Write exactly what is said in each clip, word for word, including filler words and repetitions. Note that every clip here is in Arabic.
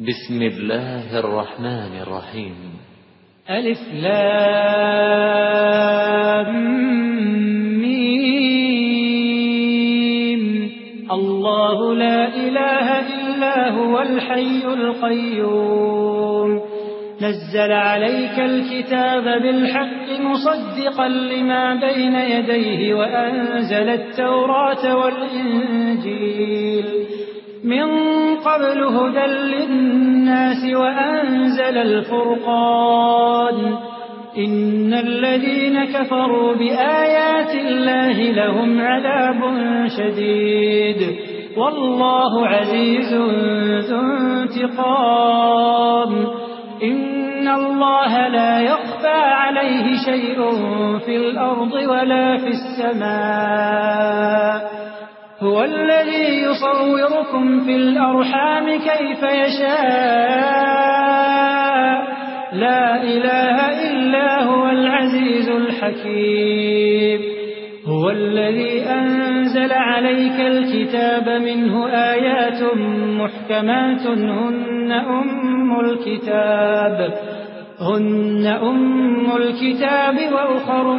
بسم الله الرحمن الرحيم. ألف لام ميم. الله لا إله إلا هو الحي القيوم نزل عليك الكتاب بالحق مصدقا لما بين يديه وأنزل التوراة والإنجيل من قبل هدى للناس وأنزل الفرقان إن الذين كفروا بآيات الله لهم عذاب شديد والله عزيز ذو انتقام إن الله لا يخفى عليه شيء في الأرض ولا في السماء هو الذي يصوركم في الأرحام كيف يشاء لا إله إلا هو العزيز الحكيم هو الذي أنزل عليك الكتاب منه آيات محكمات هن أم الكتاب هن أم الكتاب وأخر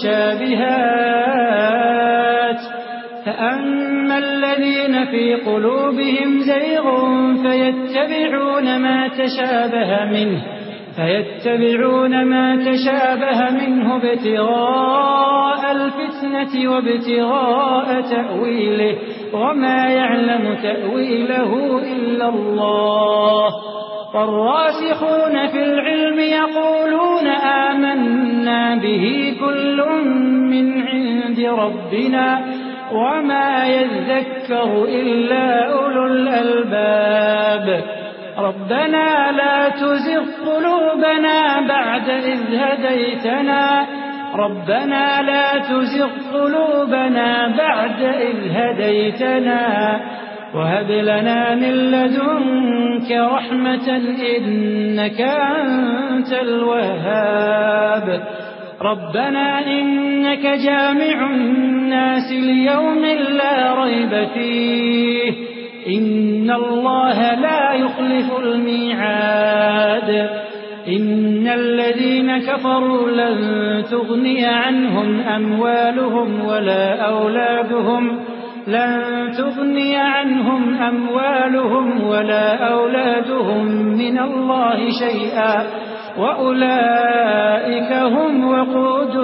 متشابهات فأما الذين في قلوبهم زيغ فيتبعون ما تشابه منه فيتبعون ما تشابه منه ابتغاء الفتنة وابتغاء تأويله وما يعلم تأويله إلا الله والراسخون في العلم يقولون آمنا به كل من عند ربنا وما يذكر إلا أولو الألباب ربنا لا تزغ قلوبنا بعد إذ هديتنا ربنا لا تزغ قلوبنا بعد إذ هديتنا وهب لنا من لدنك رحمة إنك أنت الوهاب ربنا إنك جامع الناس ليوم لا ريب فيه إن الله لا يخلف الميعاد إن الذين كفروا لن تغني عنهم أموالهم ولا أولادهم لن تغني عنهم أموالهم ولا أولادهم من الله شيئا وأولئك هم وقود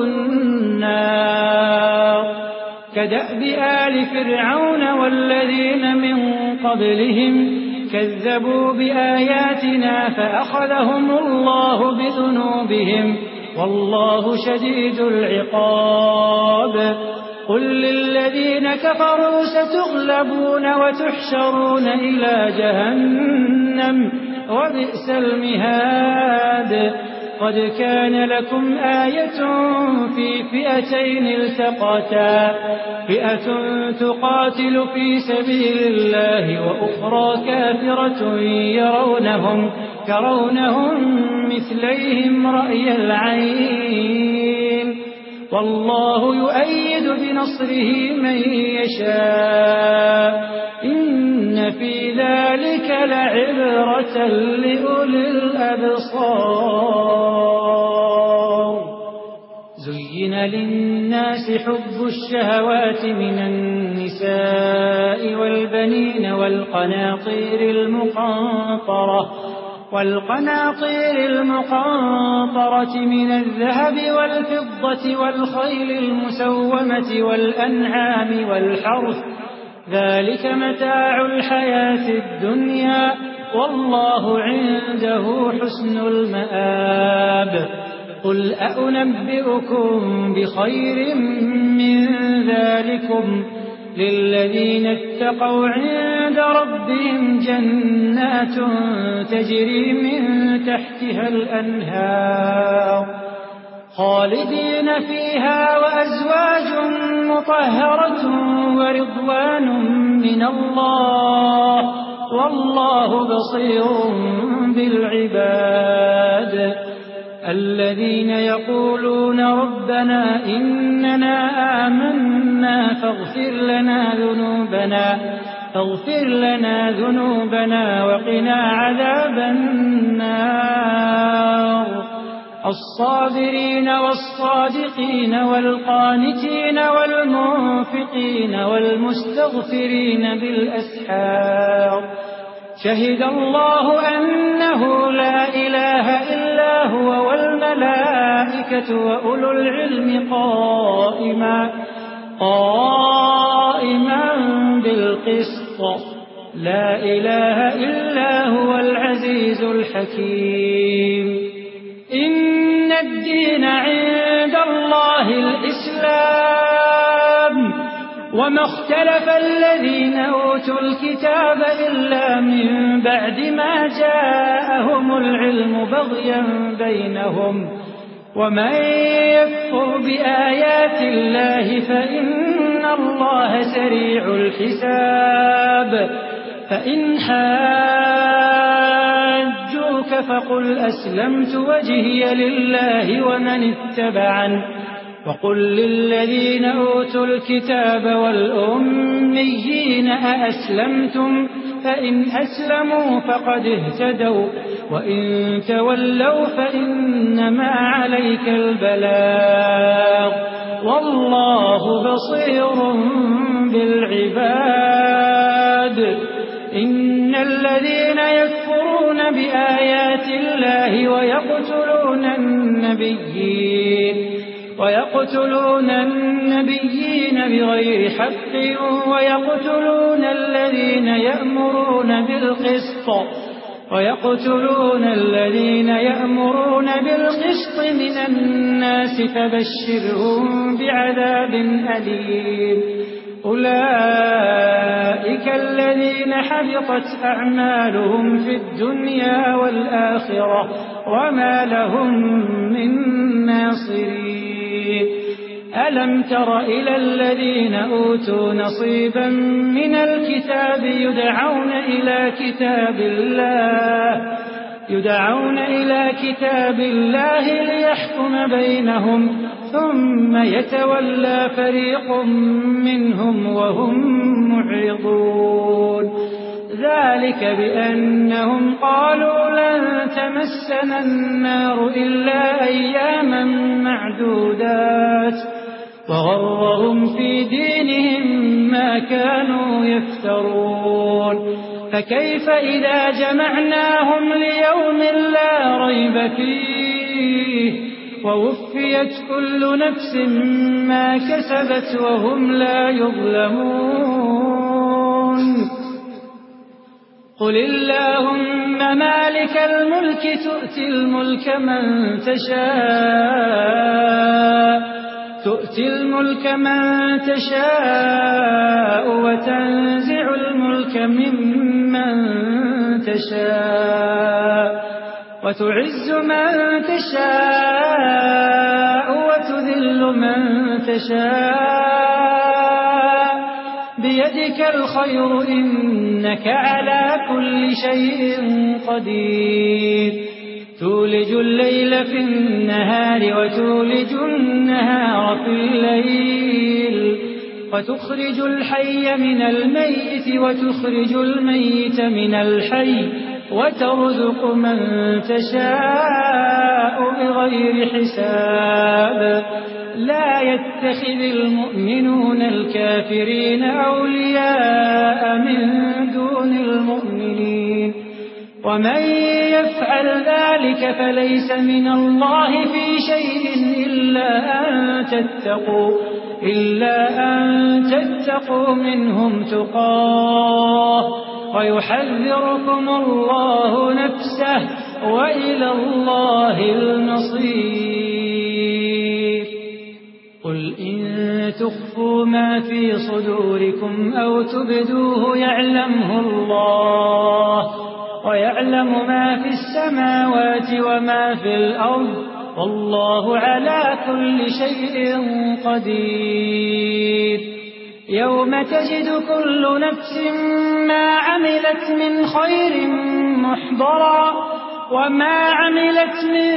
النار كدأب آل فرعون والذين من قبلهم كذبوا بآياتنا فأخذهم الله بذنوبهم والله شديد العقاب قل للذين كفروا ستغلبون وتحشرون إلى جهنم وبئس المهاد قد كان لكم آية في فئتين التقتا فئة تقاتل في سبيل الله وأخرى كافرة يرونهم كرونهم مثليهم رأي العين والله يؤيد بنصره من يشاء إن في ذلك لعبرة لأولي الأبصار زين للناس حب الشهوات من النساء والبنين والقناطير المقنطرة والقناطير المقنطرة من الذهب والفضة والخيل المسومة والأنعام والحرث ذلك متاع الحياة الدنيا والله عنده حسن المآب قل أأنبئكم بخير من ذلكم للذين اتقوا عند ربهم جنات تجري من تحتها الأنهار خالدين فيها وأزواج مطهرة ورضوان من الله والله بصير بالعباد الذين يقولون ربنا إننا آمنا فاغفر لنا ذنوبنا فاغفر لنا ذنوبنا وقنا عذاب النار. الصابرين والصادقين والقانتين والمنفقين والمستغفرين بالأسحار. شهد الله أنه لا إله إلا هو والملائكة وأولو العلم قائما قائما بالقسط. لا إله إلا هو العزيز الحكيم. إن الدين عند الله الإسلام وما اختلف الذين أوتوا الكتاب إلا من بعد ما جاءهم العلم بغيا بينهم. ومن يكفر بآيات الله فإن الله سريع الحساب. فإن حاجوك فقل أسلمت وجهي لله ومن اتبعني وقل للذين أوتوا الكتاب والأميين أأسلمتم فإن أسلموا فقد اهتدوا وإن تولوا فإنما عليك البلاغ والله بصير بالعباد. إن الذين يكفرون بآيات الله ويقتلون النبيين ويقتلون النبيين بغير حق ويقتلون الذين يأمرون بالقسط ويقتلون الذين يأمرون بالقسط من الناس فبشرهم بعذاب أليم. أولئك الذين حبطت أعمالهم في الدنيا والآخرة وما لهم من ناصرين. ألم تر إلى الذين أوتوا نصيبا من الكتاب يدعون إلى كتاب الله يدعون إلى كتاب الله ليحكم بينهم ثم يتولى فريق منهم وهم معرضون. ذلك بأنهم قالوا لن تمسنا النار إلا أياما معدودات وغرهم في دينهم ما كانوا يفترون. فكيف إذا جمعناهم ليوم لا ريب فيه ووفيت كل نفس ما كسبت وهم لا يظلمون. قل اللهم مالك الملك تؤتي الملك من تشاء تؤتي الملك من تشاء وتنزع الملك ممن تشاء وتعز من تشاء وتذل من تشاء بيدك الخير إنك على كل شيء قدير. تولج الليل في النهار وتولج النهار في الليل وتخرج الحي من الميت وتخرج الميت من الحي وترزق من تشاء بغير حساب. لا يتخذ المؤمنون الكافرين أولياء من دون المؤمنين ومن يفعل ذلك فليس من الله في شيء إلا أن تتقوا إلا أن تتقوا منهم تقاه ويحذركم الله نفسه وإلى الله المصير. قل إن تخفوا ما في صدوركم أو تبدوه يعلمه الله ويعلم ما في السماوات وما في الأرض والله على كل شيء قدير. يوم تجد كل نفس ما عملت من خير محضرا وما عملت من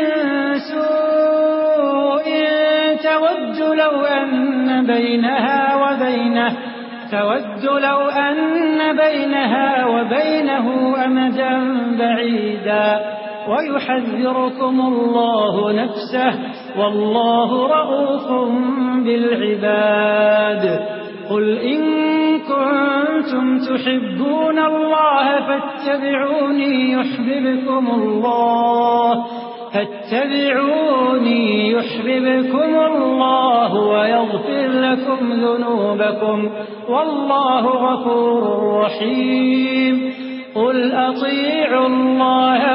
سوء تود لو أن بينها وبينه تود لو أن بينها وبينه أمدا بعيدا ويحذركم الله نفسه والله رءوف بالعباد. قل إن كنتم تحبون الله فاتبعوني يحببكم الله فاتبعوني يحببكم الله ويغفر لكم ذنوبكم والله غفور رحيم. قل أطيعوا الله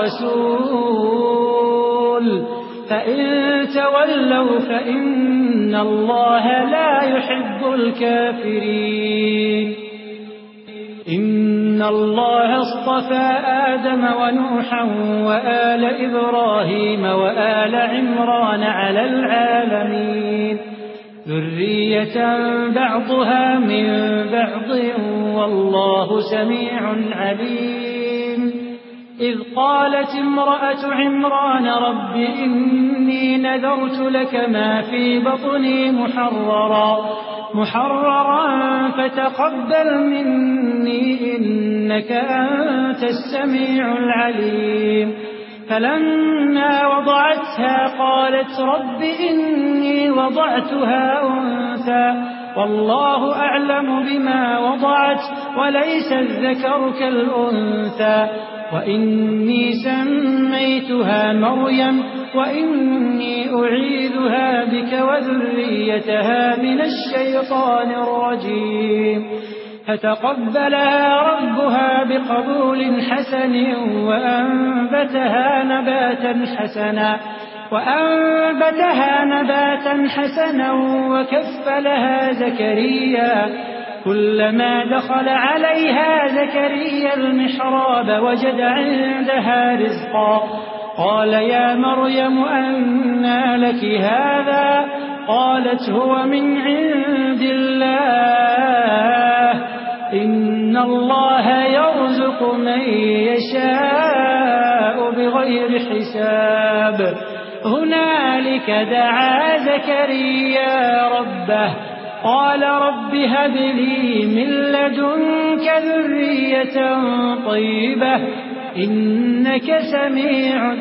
والرسول فإن تولوا فإن الله لا يحب الكافرين. إن الله اصطفى آدم ونوحا وآل إبراهيم وآل عمران على العالمين ذرية بعضها من بعض والله سميع عليم. إذ قالت امرأة عمران رب إني نذرت لك ما في بطني محررا محررا فتقبل مني إنك أنت السميع العليم. فلما وضعتها قالت رب إني وضعتها أنثى والله أعلم بما وضعت وليس الذكر كالأنثى وإني سميتها مريم وإني أعيذها بك وذريتها من الشيطان الرجيم. فتقبلها ربها بقبول حسن وأنبتها نباتا حسنا وأنبتها نباتا حسنا وكفلها زكريا. كلما دخل عليها زكريا المحراب وجد عندها رزقا قال يا مريم أنى لك هذا قالت هو من عند الله إن الله يرزق من يشاء بغير حساب. هنالك دعا زكريا ربه قال رب هب لي من لدنك ذرية طيبة إنك سميع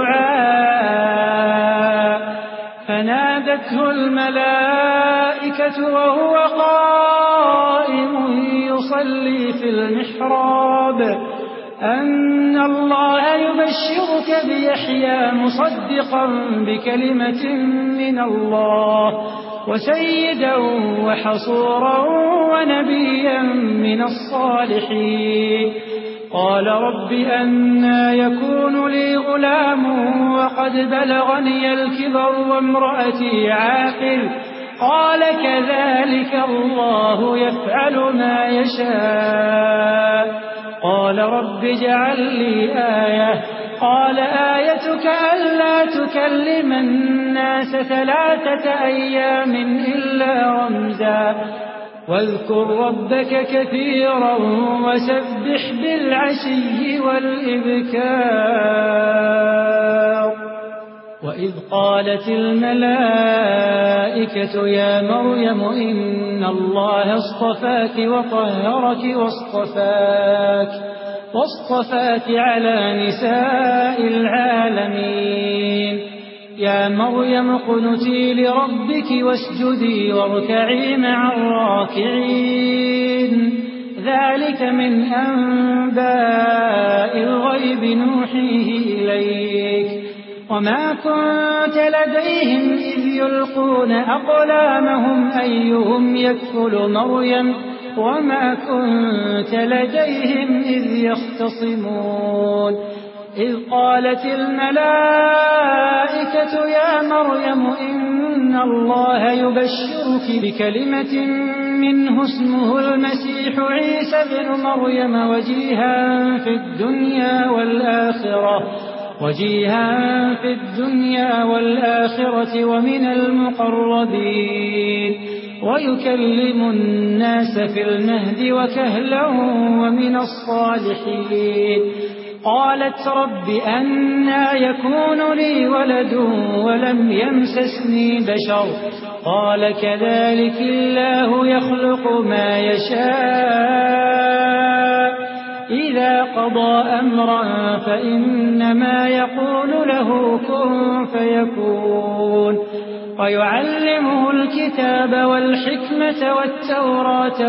الدعاء. فنادته الملائكة وهو قائم يصلي في المحراب أن الله يبشرك بيحيى مصدقا بكلمة من الله وسيدا وحصورا ونبيا من الصالحين. قال رب أنى يكون لي غلام وقد بلغني الكبر وامرأتي عاقر قال كذلك الله يفعل ما يشاء. قال رب اجعل لي آية قال آيتك ألا تكلم الناس ثلاثة أيام إلا رمزا واذكر ربك كثيرا وسبح بالعشي والإبكار. وإذ قالت الملائكة يا مريم إن الله اصطفاك وطهرك واصطفاك واصطفاك على نساء العالمين. يا مريم اقنتي لربك واسجدي واركعي مع الراكعين. ذلك من أنباء الغيب نوحيه إليك وما كنت لديهم إذ يلقون أقلامهم أيهم يكفل مريم وما كنت لديهم إذ يختصمون. إذ قالت الملائكة يا مريم إن الله يبشرك بكلمة منه اسمه المسيح عيسى ابن مريم وجيها في الدنيا والآخرة وجيها في الدنيا والآخرة ومن المقربين ويكلم الناس في المهد وكهلا ومن الصالحين. قالت رب أنى يكون لي ولد ولم يمسسني بشر قال كذلك الله يخلق ما يشاء إذا قضى أمرا فإنما يقول له كن فيكون ويعلمه الكتاب والحكمة والتوراة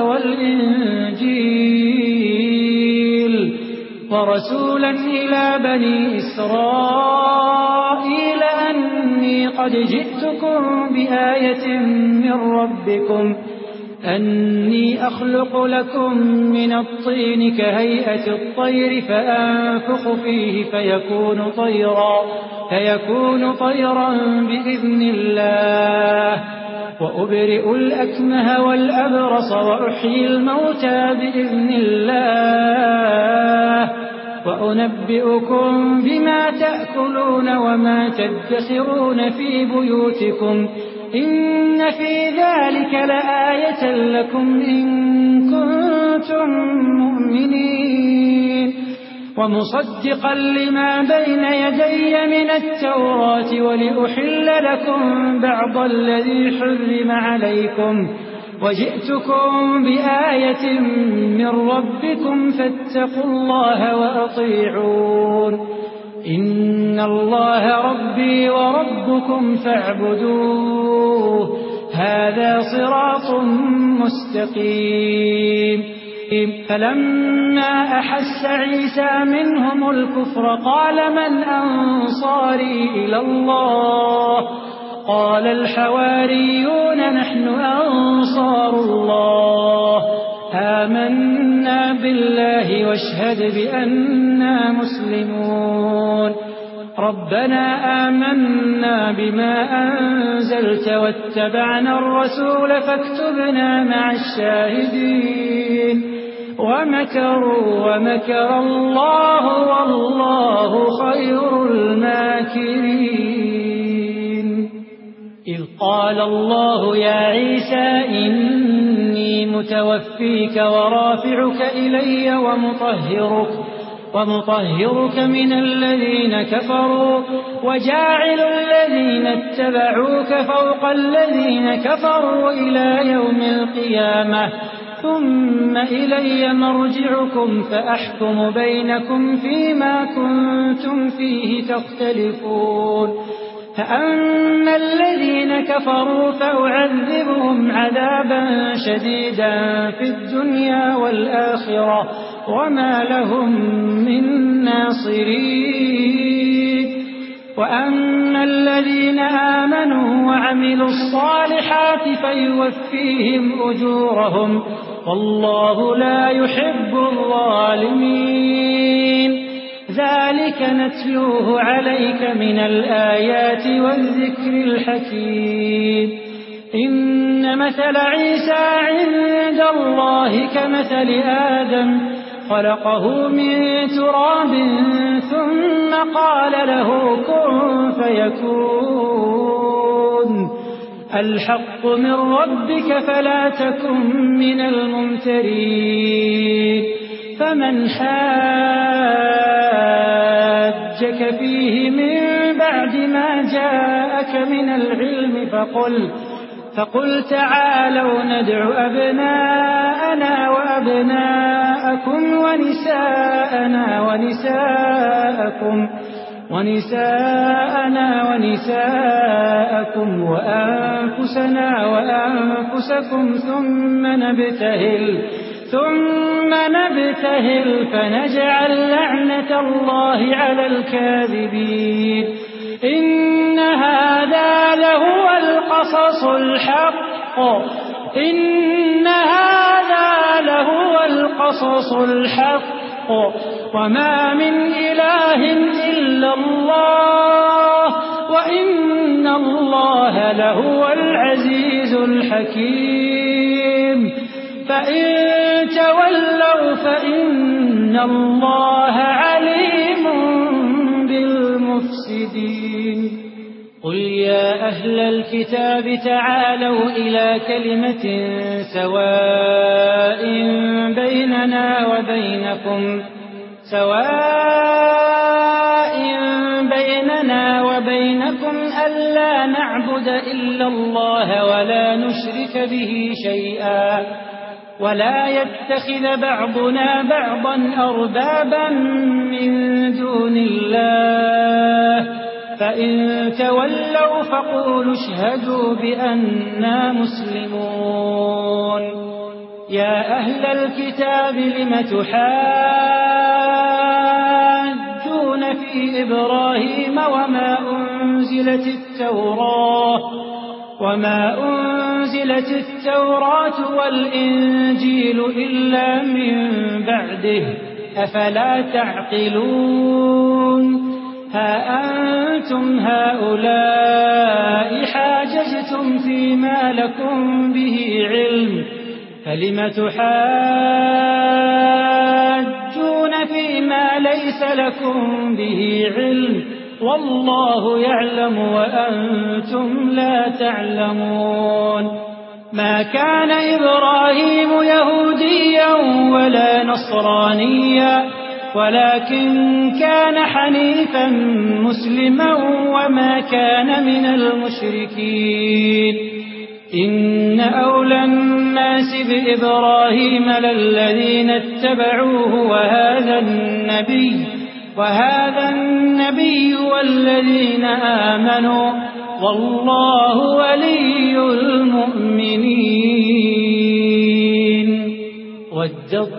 والإنجيل ورسولا إلى بني إسرائيل أني قد جئتكم بآية من ربكم أني أخلق لكم من الطين كهيئة الطير فأنفخ فيه فيكون طيرا فيكون طيرا بإذن الله وأبرئ الأكمه والأبرص وأحيي الموتى بإذن الله وأنبئكم بما تأكلون وما تدخرون في بيوتكم إن في ذلك لآية لكم إن كنتم مؤمنين ومصدقا لما بين يدي من التوراة ولأحل لكم بعض الذي حرم عليكم وجئتكم بآية من ربكم فاتقوا الله وأطيعون إن الله ربي وربكم فاعبدوه هذا صراط مستقيم فلما أحس عيسى منهم الكفر قال من أنصاري إلى الله قال الحواريون نحن أنصار الله آمنا بالله واشهد بأننا مسلمون ربنا آمنا بما أنزلت واتبعنا الرسول فاكتبنا مع الشاهدين ومكروا ومكر الله والله خير الماكرين إذ قال الله يا عيسى إني متوفيك ورافعك إلي ومطهرك ومطهرك من الذين كفروا وجاعل الذين اتبعوك فوق الذين كفروا إلى يوم القيامة ثم إلي مرجعكم فأحكم بينكم فيما كنتم فيه تختلفون فأما الذين كفروا فأعذبهم عذابا شديدا في الدنيا والآخرة وما لهم من ناصرين وأما الذين آمنوا وعملوا الصالحات فيوفيهم أجورهم والله لا يحب الظالمين ذلك نتلوه عليك من الآيات والذكر الحكيم إن مثل عيسى عند الله كمثل آدم خلقه من تراب ثم قال له كن فيكون الحق من ربك فلا تكن من الممترين فمن حاجك فيه من بعد ما جاءك من العلم فقل فقل تعالوا ندع أبناءنا وأبناءكم ونساءنا ونساءكم ونساءنا ونساءكم وأنفسنا وأنفسكم ثم نبتهل ثم نبتهل فنجعل لعنة الله على الكاذبين إن هذا لهو القصص الحق إن هذا لهو القصص الحق وما من إله إلا الله وإن الله لهو العزيز الحكيم فإن تولوا فإن الله عليم بالمفسدين قل يا أهل الكتاب تعالوا إلى كلمة سواء بيننا وبينكم سواء بيننا وبينكم ألا نعبد إلا الله ولا نشرك به شيئا ولا يتخذ بعضنا بعضا أربابا من دون الله فإن تولوا فقولوا اشهدوا بأننا مسلمون. يا أهل الكتاب لم تحاجون في إبراهيم وما أنزلت التوراة وما أنزلت التوراة والإنجيل إلا من بعده أفلا تعقلون. ها أنتم هؤلاء حاججتم فيما لكم به علم فلم تحاجون فيما ليس لكم به علم والله يعلم وأنتم لا تعلمون. ما كان إبراهيم يهوديا ولا نصرانيا ولكن كان حنيفا مسلما وما كان من المشركين. إن أولى الناس بإبراهيم للذين اتبعوه وهذا النبي وهذا النبي والذين آمنوا والله ولي المؤمنين. ودت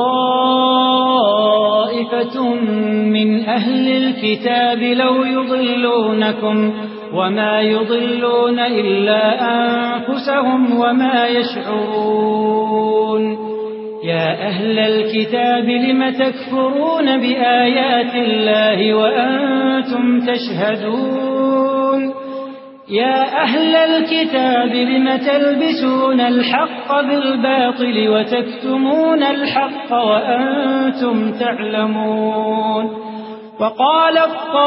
طائفة من أهل الكتاب لو يضلونكم وما يضلون إلا أنفسهم وما يشعرون. يا أهل الكتاب لم تكفرون بآيات الله وأنتم تشهدون. يا أهل الكتاب لم تلبسون الحق بالباطل وتكتمون الحق وأنتم تعلمون. وقالت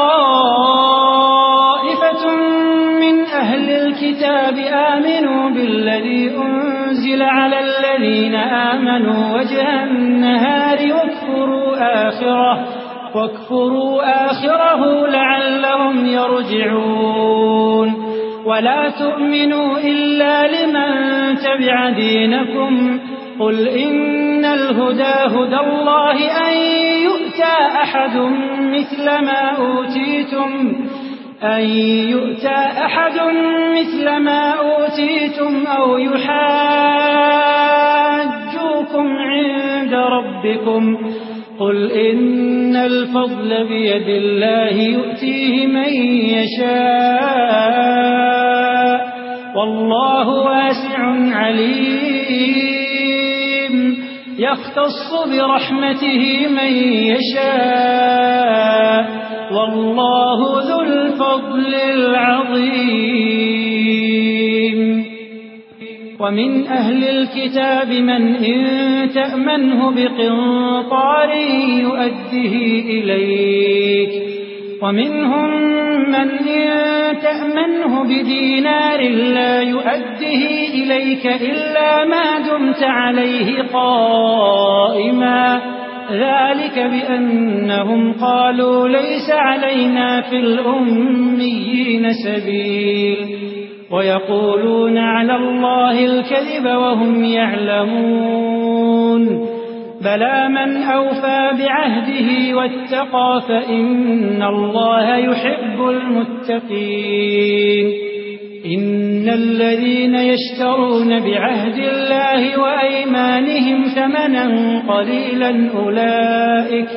طائفة من أهل الكتاب آمنوا بالذي أنزل على الذين آمنوا وجه النهار واكفروا آخره واكفروا آخره لعلهم يرجعون. ولا تؤمنوا إلا لمن تبع دينكم قل إن الهدى هدى الله أن يؤتى أحد مثل ما أوتيتم أن يؤتى أحد مثل ما أوتيتم أو يحاجوكم عند ربكم قل إن الفضل بيد الله يؤتيه من يشاء والله واسع عليم. يختص برحمته من يشاء والله ذو الفضل العظيم. ومن أهل الكتاب من إن تأمنه بقنطار يؤده إليك ومنهم من إن تأمنه بدينار لا يؤده إليك إلا ما دمت عليه قائما ذلك بأنهم قالوا ليس علينا في الأميين سبيل ويقولون على الله الكذب وهم يعلمون. بلى من أوفى بعهده واتقى فإن الله يحب المتقين. إن الذين يشترون بعهد الله وأيمانهم ثمنا قليلا أولئك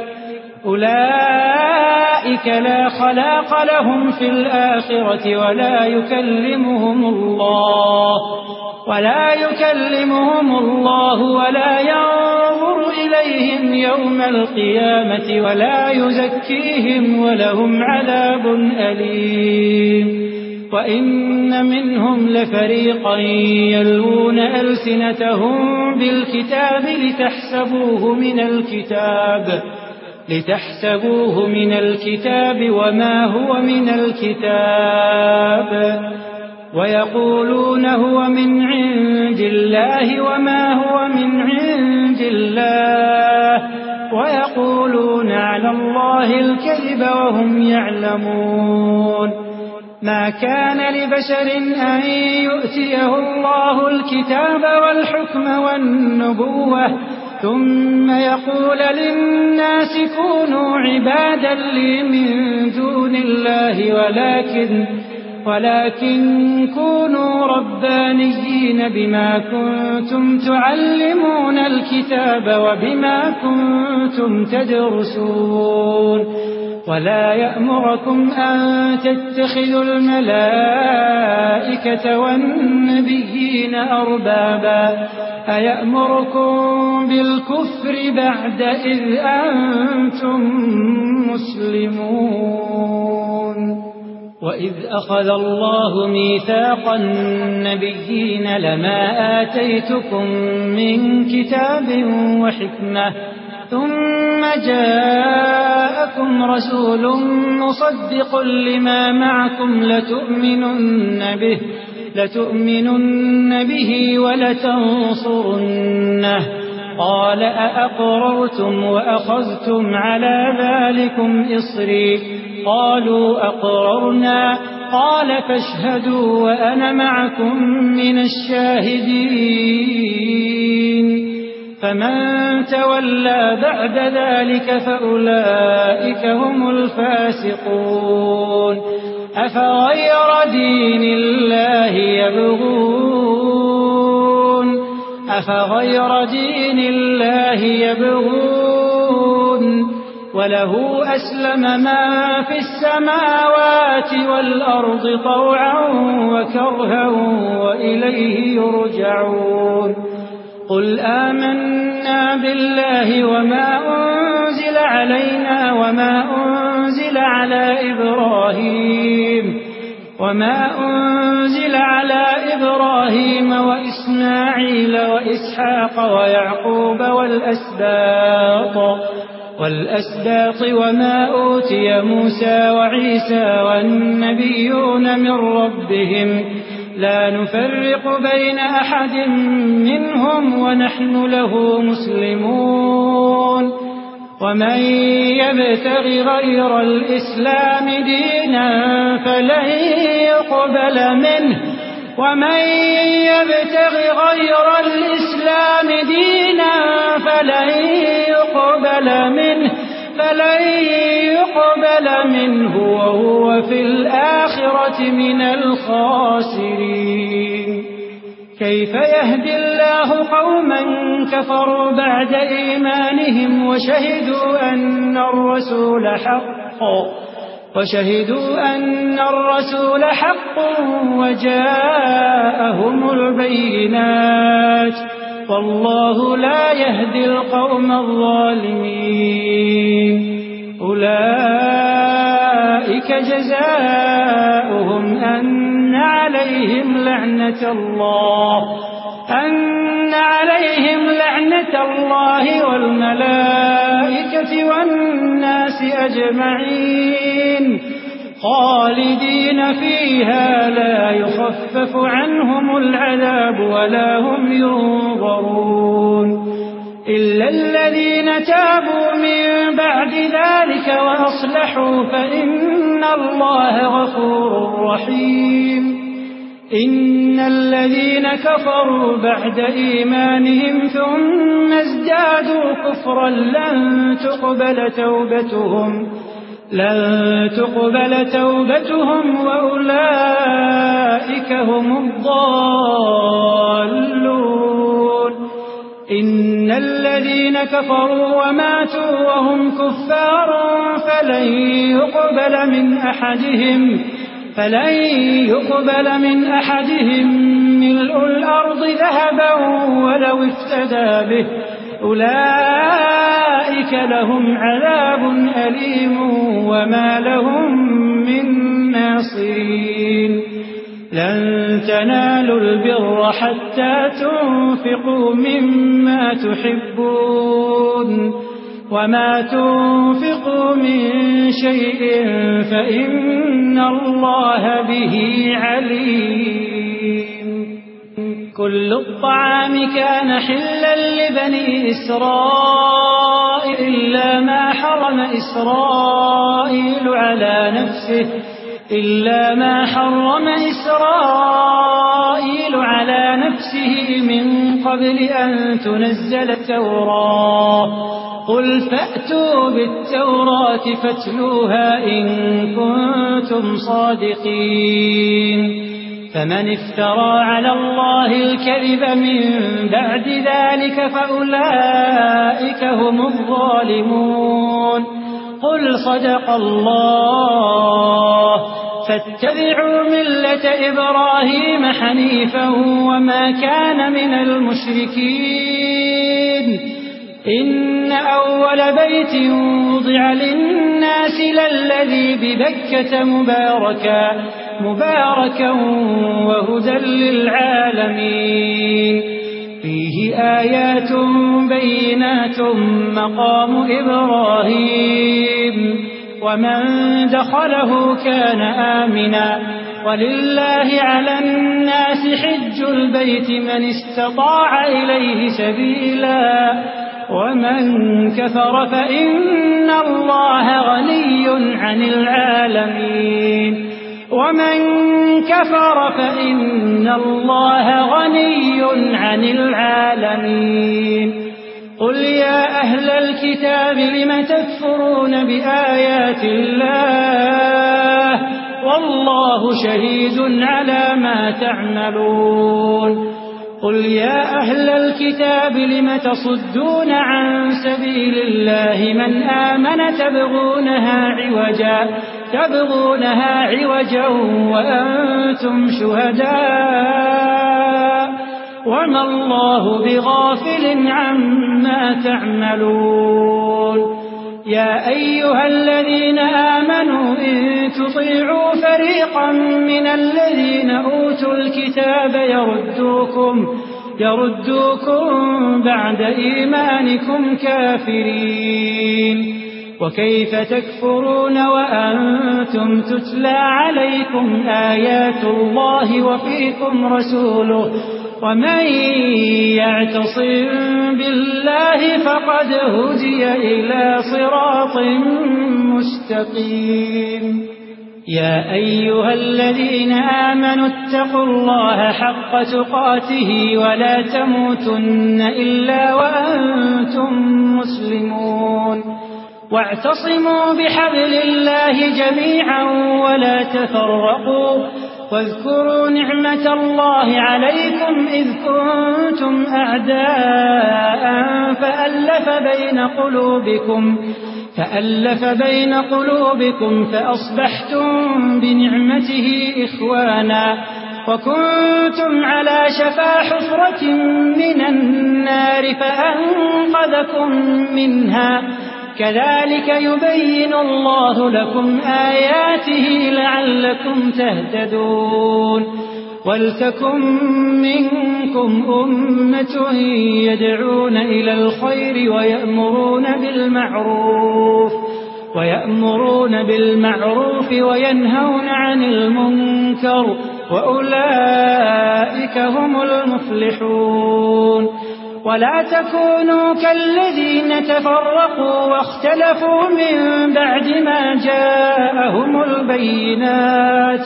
أولئك لا خلاق لهم في الآخرة ولا يكلمهم الله ولا يكلمهم الله ولا ينظر إليهم يوم القيامة ولا يزكيهم ولهم عذاب أليم. وإن منهم لفريقا يلوون ألسنتهم بالكتاب لتحسبوه من الكتاب لتحسبوه من الكتاب وما هو من الكتاب ويقولون هو من عند الله وما هو من عند الله ويقولون على الله الكذب وهم يعلمون ما كان لبشر أن يؤتيه الله الكتاب والحكم والنبوة ثم يقول للناس كونوا عبادا لي من دون الله ولكن ولكن كونوا ربانيين بما كنتم تعلمون الكتاب وبما كنتم تدرسون ولا يأمركم أن تتخذوا الملائكة والنبيين أربابا أيأمركم بالكفر بعد إذ أنتم مسلمون وإذ أخذ الله ميثاق النبيين لما آتيتكم من كتاب وحكمة ثم جاءكم رسول مصدق لما معكم لتؤمنن به لتؤمنن به ولتنصرنه قال أأقررتم وأخذتم على ذلكم إصري قالوا أقررنا قال فاشهدوا وأنا معكم من الشاهدين فمن تولى بعد ذلك فأولئك هم الفاسقون أفغير دين الله يبغون أفغير دين الله يبغون وله أسلم ما في السماوات والأرض طوعا وكرها وإليه يرجعون قل آمنا بالله وما أنزل علينا وما أنزل على إبراهيم وما أنزل على إبراهيم وإسماعيل وإسحاق ويعقوب والأسباط والأسباط وما أوتي موسى وعيسى والنبيون من ربهم لا نفرق بين أحد منهم ونحن له مسلمون ومن يبتغ غير الإسلام دينا فلن يقبل منه ومن يبتغ غير الإسلام دينا فلن يقبل منه فلن يقبل منه وهو في الآخرة من الخاسرين كيف يهدي الله قوما كفروا بعد إيمانهم وشهدوا أن الرسول حق وشهدوا أن الرسول حق وجاءهم البينات والله لا يهدي القوم الظالمين أولئك جزاؤهم أن عليهم لعنة الله أن عليهم لعنة الله والملائكة والناس أجمعين خالدين فيها لا يخفف عنهم العذاب ولا هم ينظرون إلا الذين تابوا من بعد ذلك وأصلحوا فإن الله غفور رحيم إن الذين كفروا بعد إيمانهم ثم ازدادوا كفرا لن تقبل توبتهم لن تقبل توبتهم وأولئك هم الضالون إن الذين كفروا وماتوا وهم كفار فلن يقبل من أحدهم فلن يقبل من أحدهم ملء الأرض ذهبا ولو افتدى به أولئك لهم عذاب أليم وما لهم من ناصرين لن تنالوا البر حتى تنفقوا مما تحبون وما تنفقوا من شيء فإن الله به عليم كل الطعام كان حلا لبني إسرائيل إلا ما حرم إسرائيل على نفسه إلا ما حرم إسرائيل على نفسه من قبل أن تنزل التوراة قل فأتوا بالتوراة فاتلوها إن كنتم صادقين فمن افترى على الله الكذب من بعد ذلك فأولئك هم الظالمون قل صدق الله فاتبعوا ملة إبراهيم حنيفا وما كان من المشركين إن أول بيت وضع للناس للذي ببكة مباركا مباركا وهدى للعالمين فيه آيات بينات مقام إبراهيم ومن دخله كان آمنا ولله على الناس حج البيت من استطاع إليه سبيلا ومن كفر فإن الله غني عن العالمين ومن كفر فإن الله غني عن العالمين قل يا أهل الكتاب لم تكفرون بآيات الله والله شهيد على ما تعملون قل يا أهل الكتاب لم تصدون عن سبيل الله من آمن تبغونها عوجا تبغونها عوجا وأنتم شهداء وما الله بغافل عما تعملون يا أيها الذين آمنوا إن تطيعوا فريقا من الذين أوتوا الكتاب يردوكم يردوكم بعد إيمانكم كافرين وكيف تكفرون وأنتم تتلى عليكم آيات الله وفيكم رسوله ومن يعتصم بالله فقد هدي إلى صراط مستقيم يا أيها الذين آمنوا اتقوا الله حق تقاته ولا تموتن إلا وأنتم مسلمون واعتصموا بحبل الله جميعا ولا تفرقوا واذكروا نعمة الله عليكم إذ كنتم أعداء فألف بين قلوبكم فألف بين قلوبكم فأصبحتم بنعمته إخوانا وكنتم على شفا حفرة من النار فأنقذكم منها كذلك يبين الله لكم آياته لعلكم تهتدون ولتكن منكم أمة يدعون إلى الخير ويأمرون بالمعروف ويأمرون بالمعروف وينهون عن المنكر وأولئك هم المفلحون ولا تكونوا كالذين تفرقوا واختلفوا من بعد ما جاءهم البينات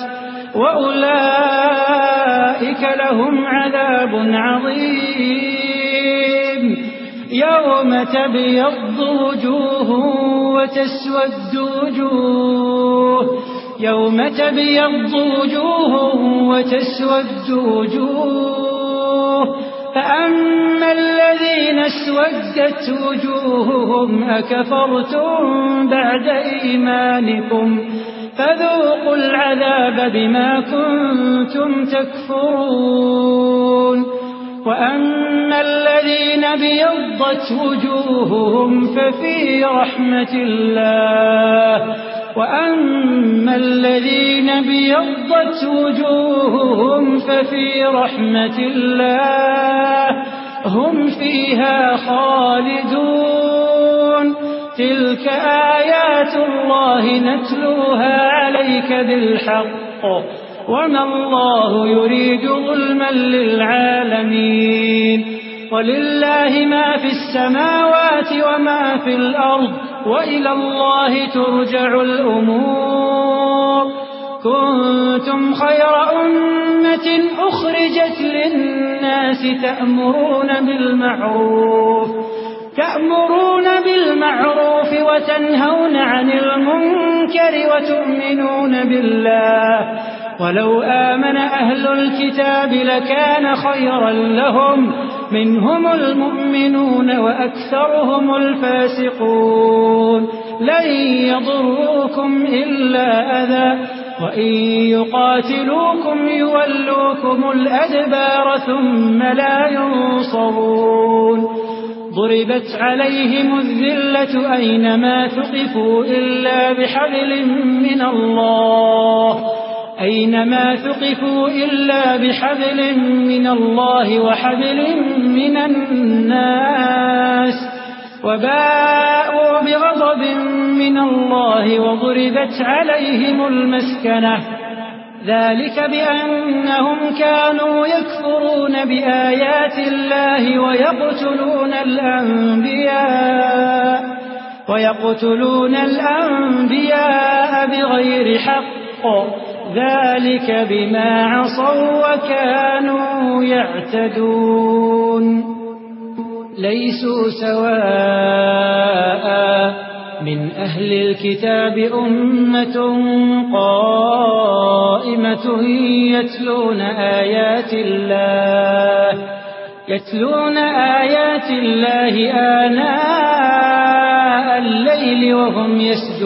وأولئك لهم عذاب عظيم يوم تبيض وجوه وتسود وجوه يوم تبيض وجوه وتسود وجوه فأما الذين اسودت وجوههم أكفرتم بعد إيمانكم فذوقوا العذاب بما كنتم تكفرون وأما الذين بيضت وجوههم ففي رحمة الله وأما الذين بيضت وجوههم ففي رحمة الله هم فيها خالدون تلك آيات الله نتلوها عليك بالحق وما الله يريد ظلما للعالمين ولله ما في السماوات وما في الأرض وإلى الله ترجع الأمور. كنتم خير أمة أخرجت للناس تأمرون بالمعروف تأمرون بالمعروف وتنهون عن المنكر وتؤمنون بالله. ولو آمن أهل الكتاب لكان خيرا لهم منهم المؤمنون وأكثرهم الفاسقون. لن يضروكم إلا أذى وإن يقاتلوكم يولوكم الأدبار ثم لا ينصرون. ضربت عليهم الذلة أينما ثقفوا إلا بحبل من الله أينما ثقفوا إلا بحبل من الله وحبل من الناس وباءوا بغضب من الله وضربت عليهم المسكنة. ذلك بأنهم كانوا يكفرون بآيات الله ويقتلون الأنبياء ويقتلون الأنبياء بغير حق. ذلك بما عصوا وكانوا يعتدون. ليسوا سواء من أهل الكتاب أمة قائمة يتلون آيات الله يتلون آيات الله آناء الليل وهم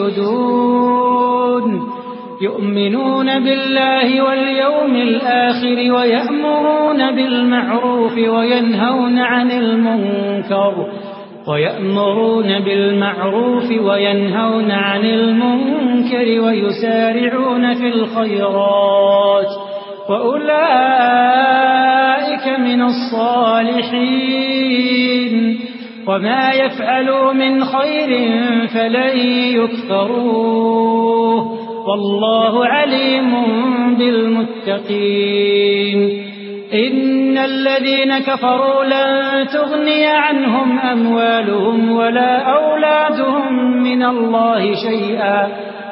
يسجدون يؤمنون بالله واليوم الآخر ويأمرون بالمعروف وينهون عن المنكر ويأمرون بالمعروف وينهون عن المنكر ويسارعون في الخيرات وأولئك من الصالحين. وما يفعلوا من خير فلن يكفروه والله عليم بالمتقين. إن الذين كفروا لن تغني عنهم أموالهم ولا أولادهم من الله شيئا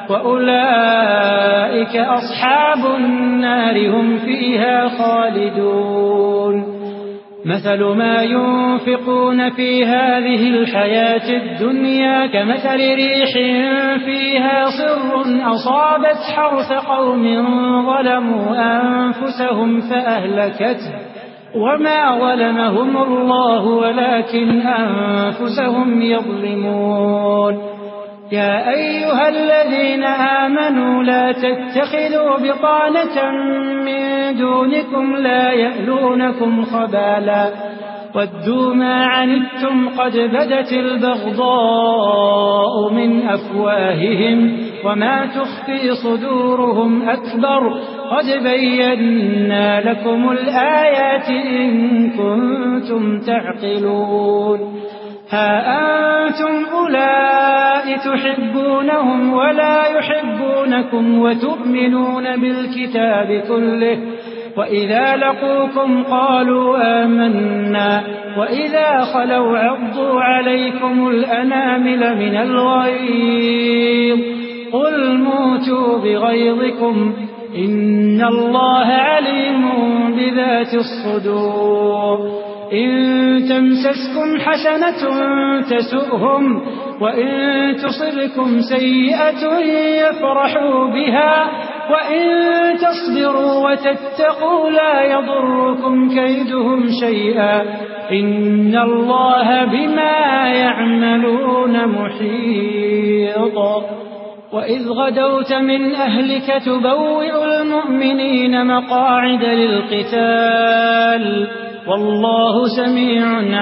وأولئك أصحاب النار هم فيها خالدون. مثل ما ينفقون في هذه الحياة الدنيا كمثل ريح فيها صر أصابت حرث قوم ظلموا أنفسهم فأهلكته وما ظلمهم الله ولكن أنفسهم يظلمون. يا أيها الذين آمنوا لا تتخذوا بطانة من دونكم لا يألونكم خبالا ودوا ما عنتم قد بدت البغضاء من أفواههم وما تخفي صدورهم أكبر قد بينا لكم الآيات إن كنتم تعقلون. ها أنتم أولئك تحبونهم ولا يحبونكم وتؤمنون بالكتاب كله وإذا لقوكم قالوا آمنا وإذا خلوا عضوا عليكم الأنامل من الغيظ قل موتوا بغيظكم إن الله عليم بذات الصدور. إن تمسسكم حسنة تسؤهم وإن تصبكم سيئة يفرحوا بها وإن تصبروا وتتقوا لا يضركم كيدهم شيئا إن الله بما يعملون محيط. وإذ غدوت من أهلك تبوئ المؤمنين مقاعد للقتال والله سميع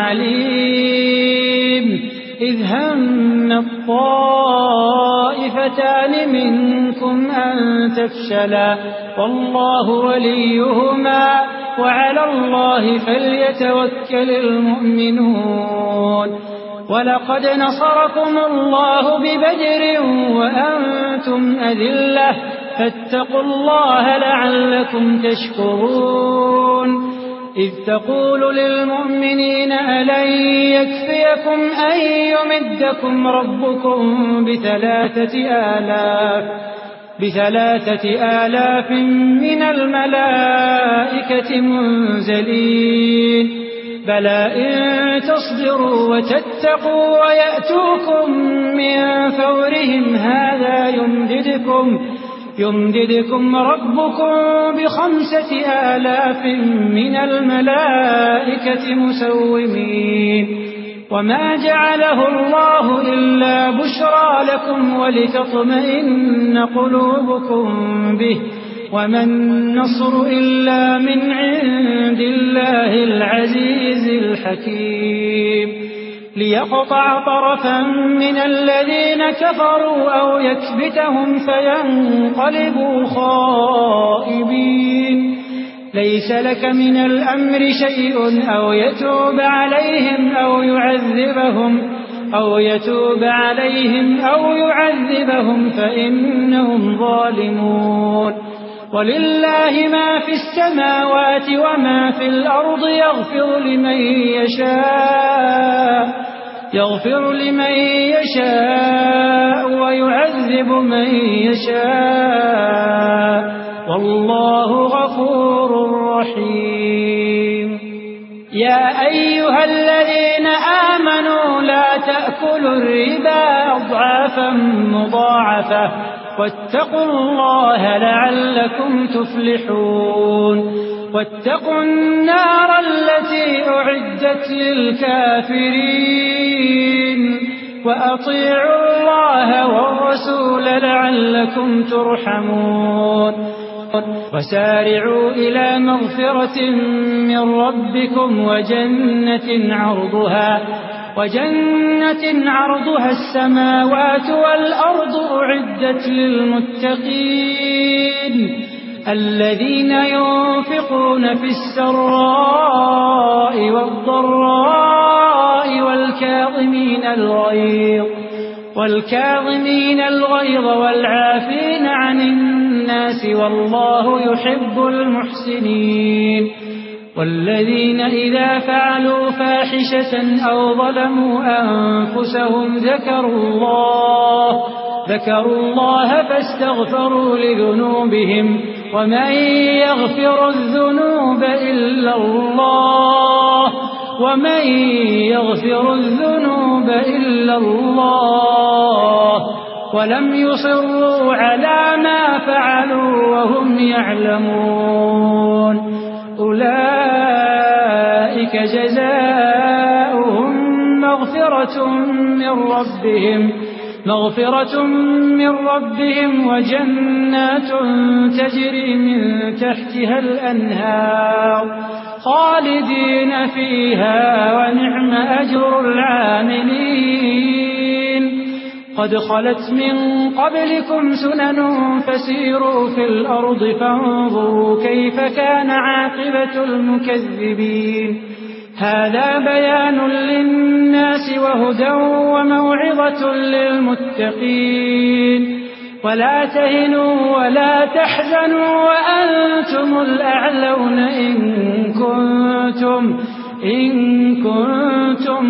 عليم. إذ هم الطائفتان منكم أن تفشلا والله وليهما وعلى الله فليتوكل المؤمنون. ولقد نصركم الله ببدر وأنتم أذلة فاتقوا الله لعلكم تشكرون. إذ تقول للمؤمنين ألن يكفيكم أن يمدكم ربكم بثلاثة آلاف بثلاثة آلاف من الملائكة منزلين بلى إن تصبروا وتتقوا ويأتوكم من فورهم هذا يمددكم يمددكم ربكم بخمسة آلاف من الملائكة مسومين وما جعله الله إلا بشرى لكم ولتطمئن قلوبكم به وما النصر إلا من عند الله العزيز الحكيم ليقطع طرفا من الذين كفروا أو يكبتهم فينقلبوا خائبين ليس لك من الأمر شيء أو يتوب عليهم أو يعذبهم أو يتوب عليهم أو يعذبهم فإنهم ظالمون ولله ما في السماوات وما في الأرض يغفر لمن يشاء يغفر لمن يشاء ويعذب من يشاء والله غفور رحيم يا أيها الذين آمنوا لا تأكلوا الربا أضعافا مضاعفة واتقوا الله لعلكم تفلحون واتقوا النار التي أعدت للكافرين وأطيعوا الله والرسول لعلكم ترحمون وسارعوا إلى مغفرة من ربكم وجنة عرضها وجنة عرضها السماوات والأرض أعدت للمتقين الذين ينفقون في السراء والضراء والكاظمين الغيظ والكاظمين الغيظ والعافين عن الناس والله يحب المحسنين والذين إذا فعلوا فاحشة أو ظلموا أنفسهم ذكروا الله ذكروا الله فاستغفروا لذنوبهم ومن يغفر الذنوب إلا الله ومن يغفر الذنوب إلا الله ولم يصروا على ما فعلوا وهم يعلمون أولئك جزاؤهم مغفرة من ربهم مغفرة من ربهم وجنات تجري من تحتها الأنهار خالدين فيها ونعم أجر العاملين قد خلت من قبلكم سنن فسيروا في الأرض فانظروا كيف كان عاقبة المكذبين هذا بيان للناس وهدى وموعظة للمتقين ولا تهنوا ولا تحزنوا وأنتم الأعلون إن كنتم إن كنتم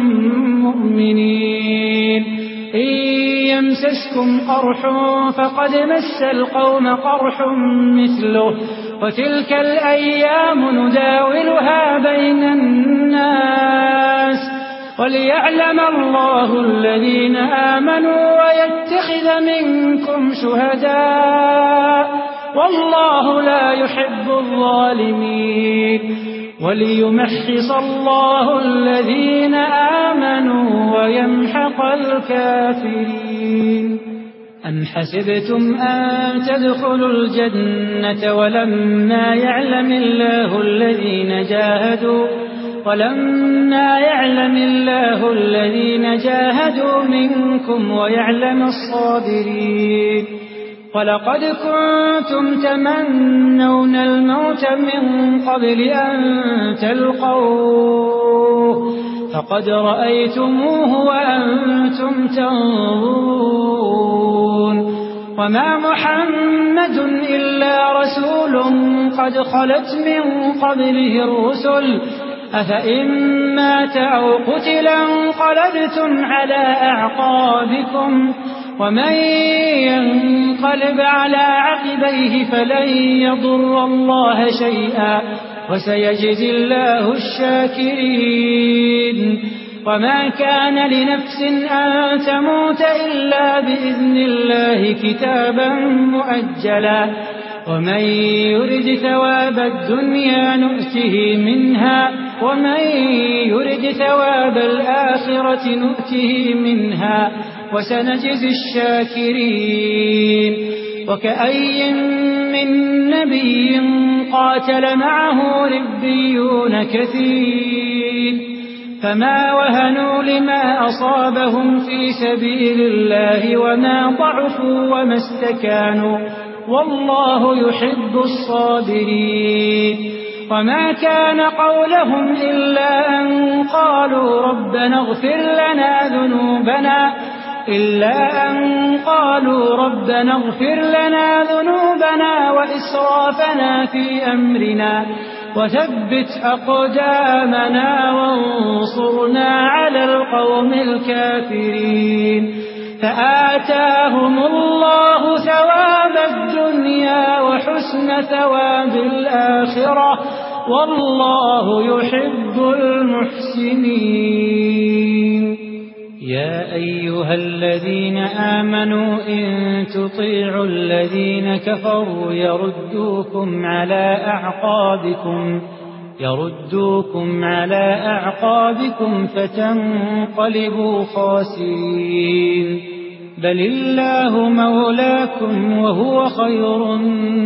مؤمنين إن يمسسكم قرح فقد مس القوم قرح مثله وتلك الأيام نداولها بين الناس وليعلم الله الذين آمنوا ويتخذ منكم شهداء والله لا يحب الظالمين وليمحص الله الذين آمنوا ويمحق الكافرين أم حسبتم أن تدخلوا الجنة ولما يعلم الله الذين جاهدوا ولما يعلم الله الذين جاهدوا منكم ويعلم الصابرين ولقد كنتم تمنون الموت من قبل أن تلقوه فقد رأيتموه وأنتم تنظرون وما محمد محمد إلا رسول قد خلت من قبله الرسل أفإن مات أو قتل انقلبتم على أعقابكم ومن ينقلب على عقبيه فلن يضر الله شيئا وسيجزي الله الشاكرين وما كان لنفس أن تموت إلا بإذن الله كتابا مؤجلا ومن يرد ثواب الدنيا نؤته منها ومن يرد ثواب الآخرة نؤته منها وسنجزي الشاكرين وكأي من نبي قاتل معه ربيون كثير فما وهنوا لما أصابهم في سبيل الله وما ضعفوا وما استكانوا والله يحب الصابرين وما كان قولهم إلا أن قالوا ربنا اغفر لنا ذنوبنا إلا أن قالوا ربنا اغفر لنا ذنوبنا وإسرافنا في أمرنا وثبت أقدامنا وانصرنا على القوم الكافرين فآتاهم الله ثواب الدنيا وحسن ثواب الآخرة والله يحب المحسنين يا أيها الذين آمنوا إن تطيعوا الذين كفروا يردوكم على أعقابكم يردوكم على أعقابكم فتنقلبوا خاسرين بل الله مولاكم وهو خير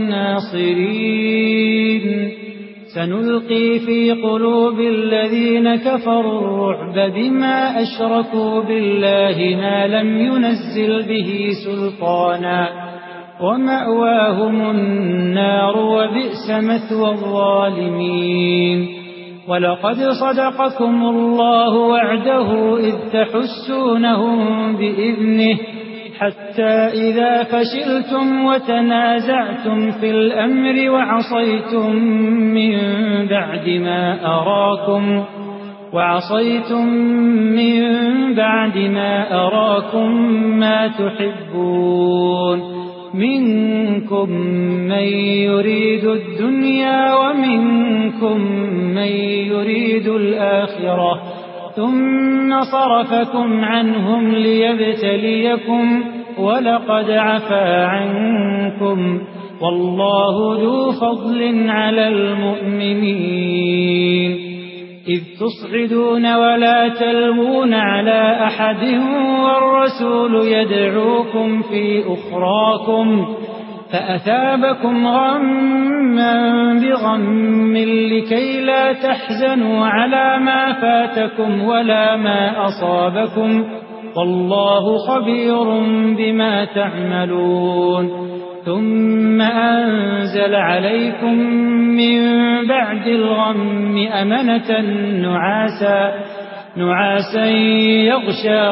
الناصرين سنلقي في قلوب الذين كفروا الرعب بما أشركوا بالله ما لم ينزل به سلطانا ومأواهم النار وبئس مثوى الظالمين ولقد صدقكم الله وعده إذ تحسونهم بإذنه حتى إذا فشلتم وتنازعتم في الأمر وعصيتم من بعد ما أراكم وعصيتم من بعد ما أراكم ما تحبون منكم من يريد الدنيا ومنكم من يريد الآخرة ثم صرفكم عنهم ليبتليكم ولقد عفا عنكم والله ذو فضل على المؤمنين إذ تصعدون ولا تلوون على أحد والرسول يدعوكم في أخراكم فأثابكم غما بغم لكي لا تحزنوا على ما فاتكم ولا ما أصابكم والله خبير بما تعملون ثم أنزل عليكم من بعد الغم أمنة نعاسا نعاسا يغشى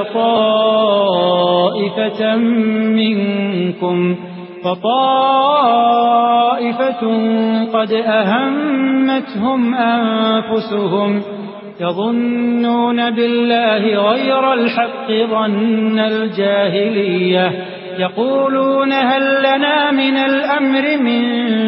طائفة منكم فطائفة قد أهمتهم أنفسهم يظنون بالله غير الحق ظن الجاهلية يقولون هل لنا من الأمر من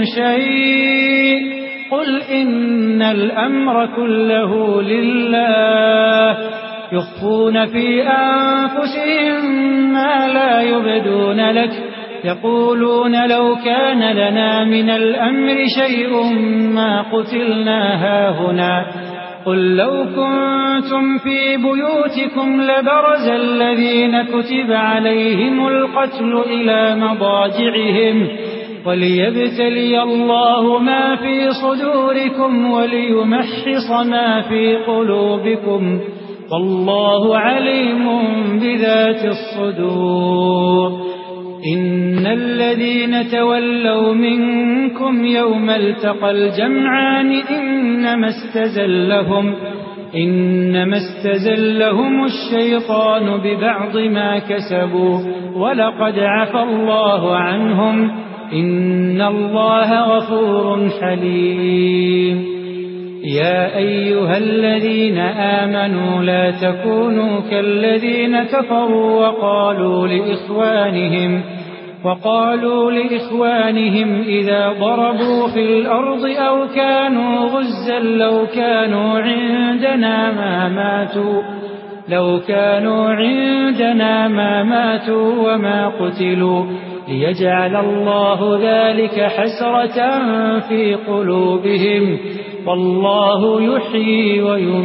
شيء قل إن الأمر كله لله يخفون في أنفسهم ما لا يبدون لك يقولون لو كان لنا من الأمر شيء ما قتلنا هاهنا قل لو كنتم في بيوتكم لبرز الذين كتب عليهم القتل إلى مضاجعهم وليبتلي الله ما في صدوركم وليمحص ما في قلوبكم والله عليم بذات الصدور إن الذين تولوا منكم يوم التقى الجمعان إنما استزلهم إنما استزلهم الشيطان ببعض ما كسبوا ولقد عفى الله عنهم إن الله غفور حليم. يا أيها الذين آمنوا لا تكونوا كالذين كفروا وقالوا لإخوانهم وقالوا لإخوانهم إذا ضربوا في الأرض أو كانوا غزا لو كانوا عندنا ما ماتوا لو كانوا عندنا ما ماتوا وما قتلوا ليجعل الله ذلك حسرة في قلوبهم والله يحيي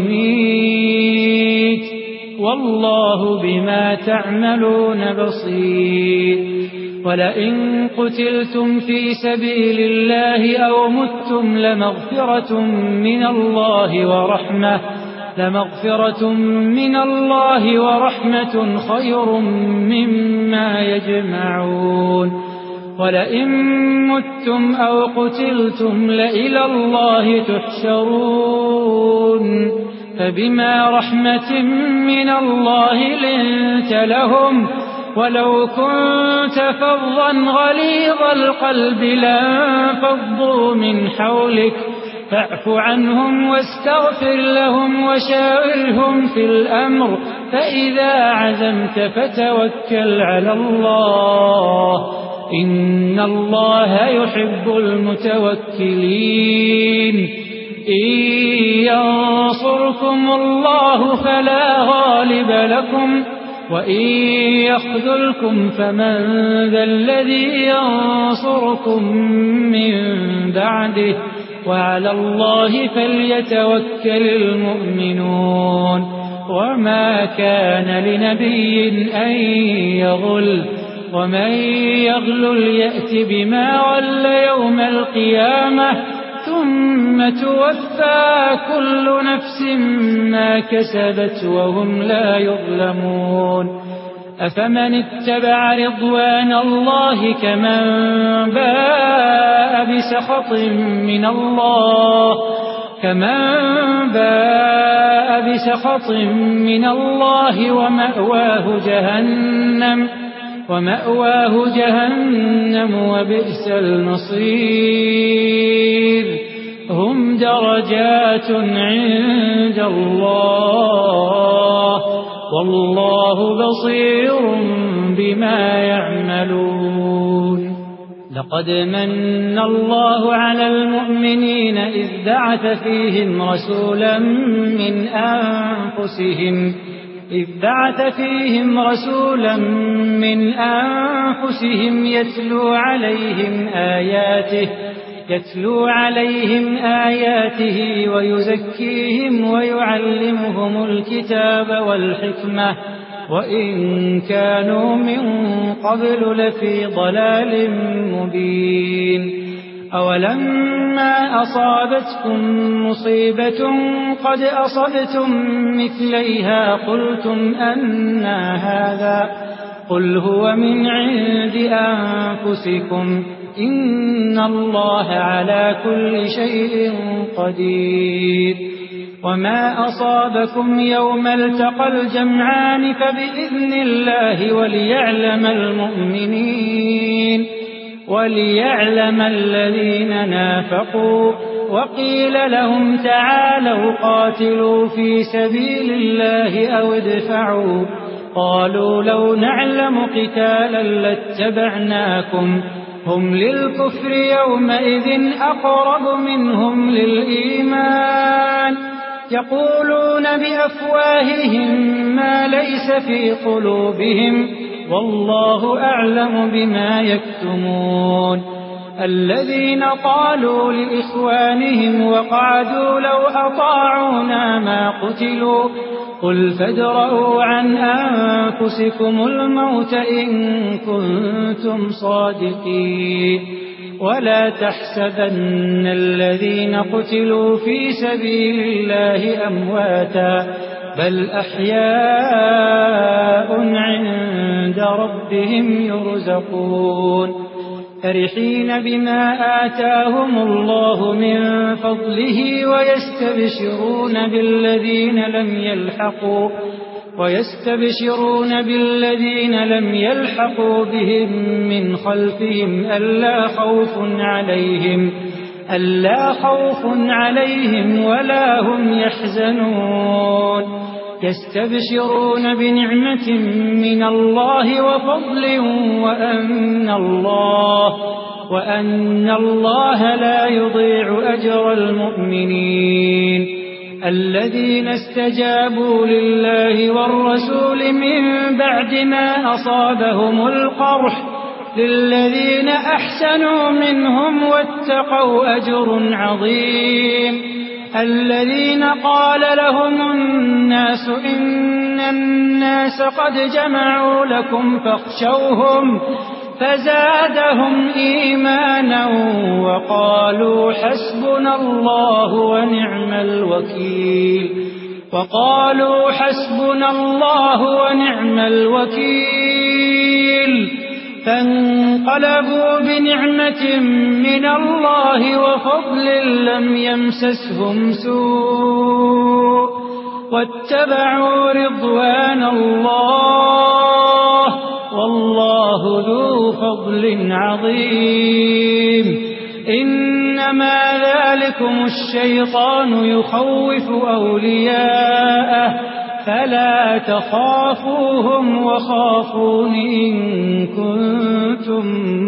ويميت والله بما تعملون بصير. ولئن قتلتم في سبيل الله أو متم لمغفرة من الله ورحمة لمغفرة من الله ورحمة خير مما يجمعون. ولئن متم أو قتلتم لإلى الله تحشرون. فبما رحمة من الله لنت لهم ولو كنت فظا غليظ القلب لانفضوا من حولك فاعف عنهم واستغفر لهم وشاورهم في الأمر فإذا عزمت فتوكل على الله إن الله يحب المتوكلين. إن ينصركم الله فلا غالب لكم وإن يخذلكم فمن ذا الذي ينصركم من بعده وعلى الله فليتوكل المؤمنون. وما كان لنبي أن يغل ومن يغل يأت بما غل يوم القيامة ثم توفى كل نفس ما كسبت وهم لا يظلمون. أفمن اتبع رضوان الله كمن باء بسخط من الله كمن باء بسخط من الله ومأواه جهنم ومأواه جهنم وبئس المصير. هم درجات عند الله والله بصير بما يعملون. لقد من الله على المؤمنين إذ بعث فيهم رسولا من أنفسهم إذ بعث فيهم رسولا من أنفسهم يتلو عليهم آياته يتلو عليهم آياته ويزكيهم ويعلمهم الكتاب والحكمة وإن كانوا من قبل لفي ضلال مبين. أولما أصابتكم مصيبة قد أصبتم مثليها قلتم أنى هذا قل هو من عند أنفسكم إن الله على كل شيء قدير. وما أصابكم يوم التقى الجمعان فبإذن الله وليعلم المؤمنين وليعلم الذين نافقوا. وقيل لهم تعالوا قاتلوا في سبيل الله أو ادفعوا قالوا لو نعلم قتالا لاتبعناكم هم للكفر يومئذ أقرب منهم للإيمان يقولون بأفواههم ما ليس في قلوبهم والله أعلم بما يكتمون. الذين قالوا لإخوانهم وقعدوا لو أطاعونا ما قتلوا قل فادرءوا عن أنفسكم الموت إن كنتم صادقين. ولا تحسبن الذين قتلوا في سبيل الله أمواتا بل أحياء عند ربهم يرزقون فرحين بما آتاهم الله من فضله ويستبشرون بالذين لم يلحقوا ويستبشرون بالذين لم يلحقوا بهم من خلفهم ألا خوف عليهم ألا خوف عليهم ولا هم يحزنون يستبشرون بنعمة من الله وفضل وأن الله وأن الله لا يضيع أجر المؤمنين الذين استجابوا لله والرسول من بعد ما أصابهم القرح للذين أحسنوا منهم واتقوا أجر عظيم الذين قال لهم الناس إن الناس قد جمعوا لكم فاخشوهم فزادهم إيمانا وقالوا حسبنا الله ونعم الوكيل وقالوا حسبنا الله ونعم الوكيل فانقلبوا بنعمة من الله وفضل لم يمسسهم سوء واتبعوا رضوان الله والله ذو فضل عظيم إنما ذلكم الشيطان يخوف أولياءه فلا تخافوهم وخافون إن كنتم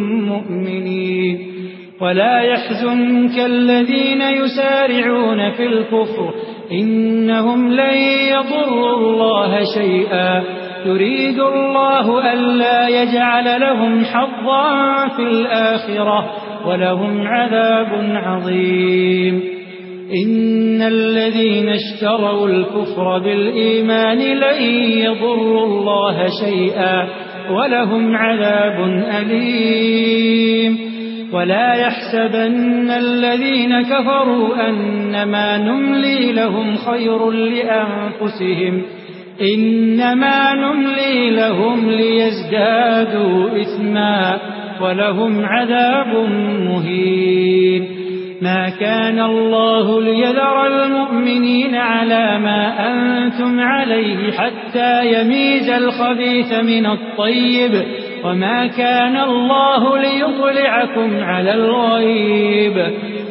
مؤمنين ولا يحزنك الذين يسارعون في الكفر إنهم لن يضروا الله شيئا يريد الله ألا يجعل لهم حظا في الآخرة ولهم عذاب عظيم إن الذين اشتروا الكفر بالإيمان لن يضروا الله شيئا ولهم عذاب أليم ولا يحسبن الذين كفروا أنما نملي لهم خير لأنفسهم إنما نملي لهم ليزدادوا إثما ولهم عذاب مهين ما كان الله ليذر المؤمنين على ما أنتم عليه حتى يميز الخبيث من الطيب وما كان الله ليطلعكم على الغيب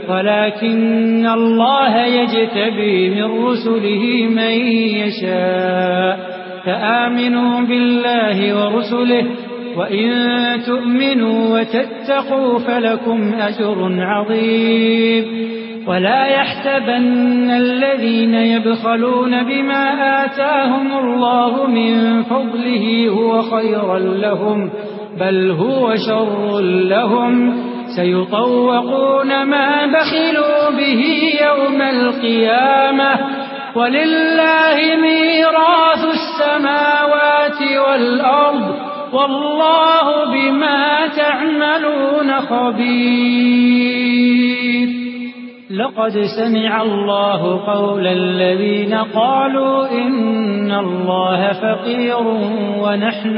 ولكن الله يجتبي من رسله من يشاء فآمنوا بالله ورسله وإن تؤمنوا وتتقوا فلكم أجر عظيم ولا يحسبن الذين يبخلون بما آتاهم الله من فضله هو خيرا لهم بل هو شر لهم سيطوقون ما بخلوا به يوم القيامة ولله ميراث السماوات والأرض والله بما تعملون خبير لقد سمع الله قول الذين قالوا إن الله فقير ونحن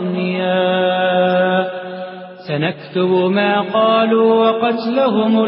أغنياء سنكتب ما قالوا وقتلهم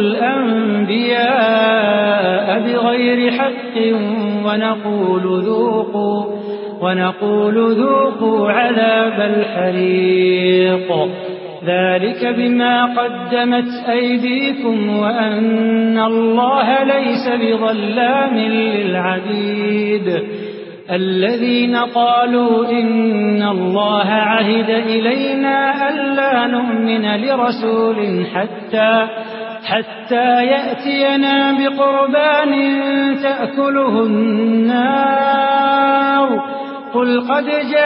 الأنبياء بغير حق ونقول ذوقوا ونقول ذوقوا عذاب الحريق ذلك بما قدمت أيديكم وأن الله ليس بظلام للعبيد الذين قالوا إن الله عهد إلينا ألا نؤمن لرسول حتى حتى يأتينا بقربان تأكله النار قل قد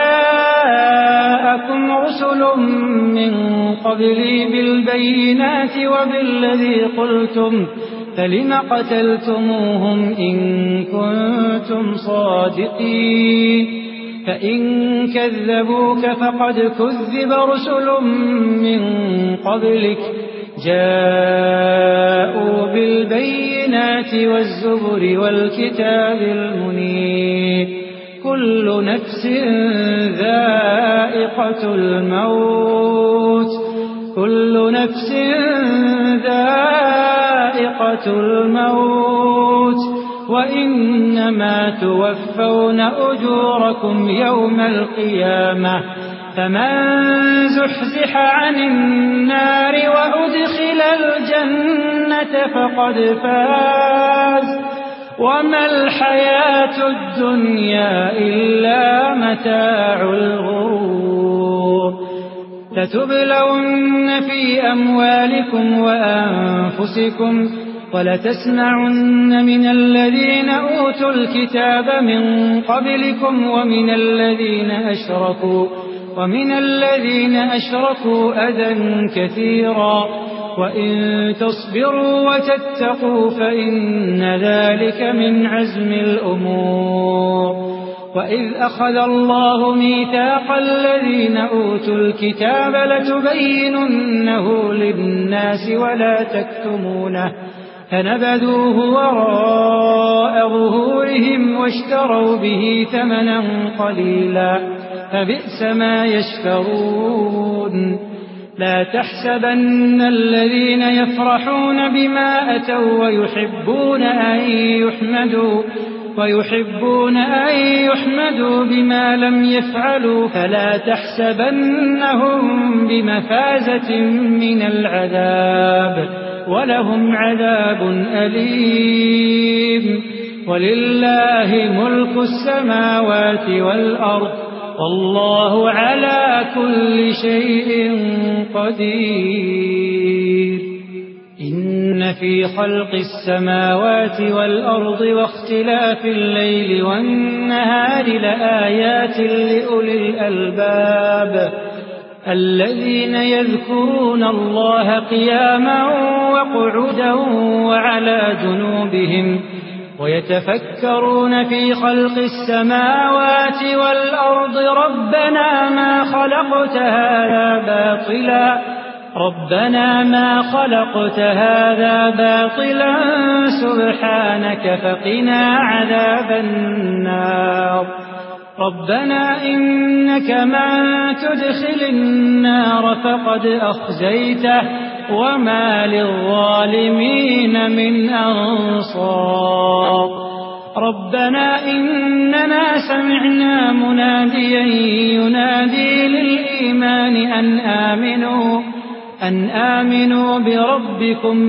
جاءكم رسل من قبلي بالبينات وبالذي قلتم فلم قتلتموهم إن كنتم صادقين فإن كذبوك فقد كذب رسل من قبلك جاءوا بالبينات والزبر والكتاب المنير كل نفس ذائقة الموت كل نفس ذائقة الموت وإنما توفون أجوركم يوم القيامة فمن زحزح عن النار وأدخل الجنة فقد فاز وما الحياة الدنيا إلا متاع الغرور لتبلون في أموالكم وأنفسكم ولتسمعن من الذين أوتوا الكتاب من قبلكم ومن الذين أشركوا ومن الذين أشركوا أذى كثيرا وإن تصبروا وتتقوا فإن ذلك من عزم الأمور وإذ أخذ الله ميثاق الذين أوتوا الكتاب لتبيننه للناس ولا تكتمونه فنبذوه وراء ظهورهم واشتروا به ثمنا قليلا فبئس ما يشترون لا تحسبن الذين يفرحون بما أتوا ويحبون أن يحمدوا ويحبون أن يحمدوا بما لم يفعلوا فلا تحسبنهم بمفازة من العذاب ولهم عذاب أليم ولله ملك السماوات والأرض والله على كل شيء قدير إن في خلق السماوات والأرض واختلاف الليل والنهار لآيات لأولي الألباب الذين يذكرون الله قياما وقعودا وعلى جنوبهم ويتفكرون في خلق السماوات والأرض ربنا ما خلقت هذا باطلا ربنا ما خلقت هذا باطلا سبحانك فقنا عذاب النار ربنا إنك من تدخل النار فقد أخزيته وما للظالمين من أنصار ربنا إننا سمعنا مناديا ينادي للإيمان أن آمنوا أن آمنوا بربكم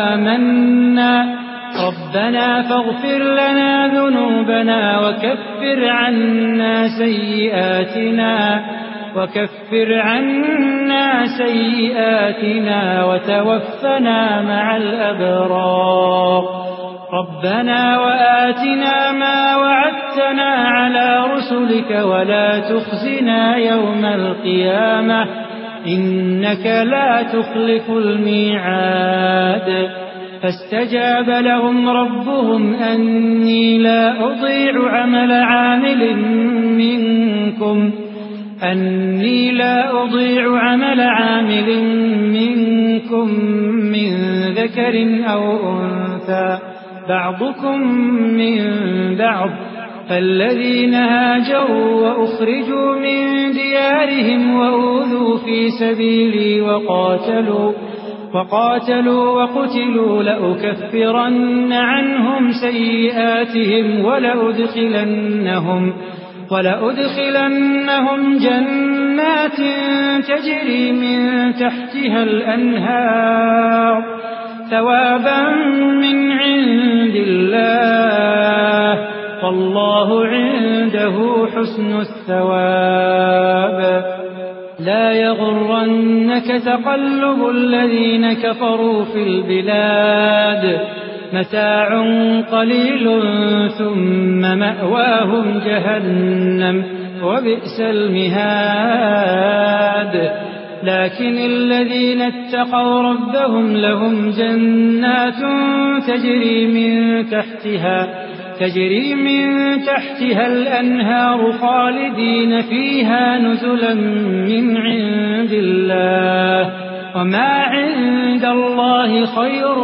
فآمنا ربنا فاغفر لنا ذنوبنا وكفر عنا سيئاتنا وكفر عنا سيئاتنا وتوفنا مع الأبرار ربنا وآتنا ما وعدتنا على رسلك ولا تخزنا يوم القيامة إنك لا تخلف الميعاد فاستجاب لهم ربهم أني لا أضيع عمل عامل منكم أني لا أضيع عمل عامل منكم من ذكر أو أنثى بعضكم من بعض فالذين هاجروا وأخرجوا من ديارهم وأوذوا في سبيلي وقاتلوا وقاتلوا وقتلوا لأكفرن عنهم سيئاتهم ولأدخلنهم ولأدخلنهم جنات تجري من تحتها الأنهار ثوابا من عند الله والله عنده حسن الثواب لا يغرنك تقلب الذين كفروا في البلاد متاع قليل ثم مأواهم جهنم وبئس المهاد لكن الذين اتقوا ربهم لهم جنات تجري من تحتها تجري من تحتها الأنهار خالدين فيها نزلا من عند الله وما عند الله خير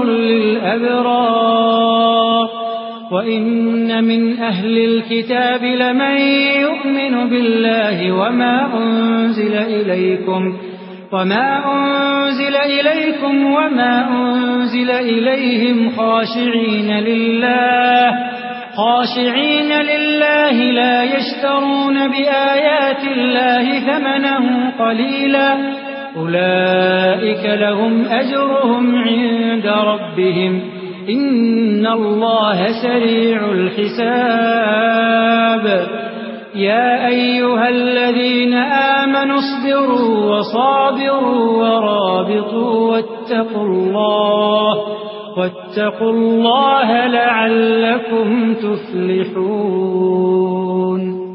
للأبرار وإن من أهل الكتاب لمن يؤمن بالله وما أنزل إليكم وما أنزل إليكم وما أنزل إليهم خاشعين لله خاشعين لله لا يشترون بآيات الله ثمنا قليلا أولئك لهم أجرهم عند ربهم إن الله سريع الحساب يا أيها الذين آمنوا اصبروا وصابروا ورابطوا واتقوا الله واتقوا الله لعلكم تفلحون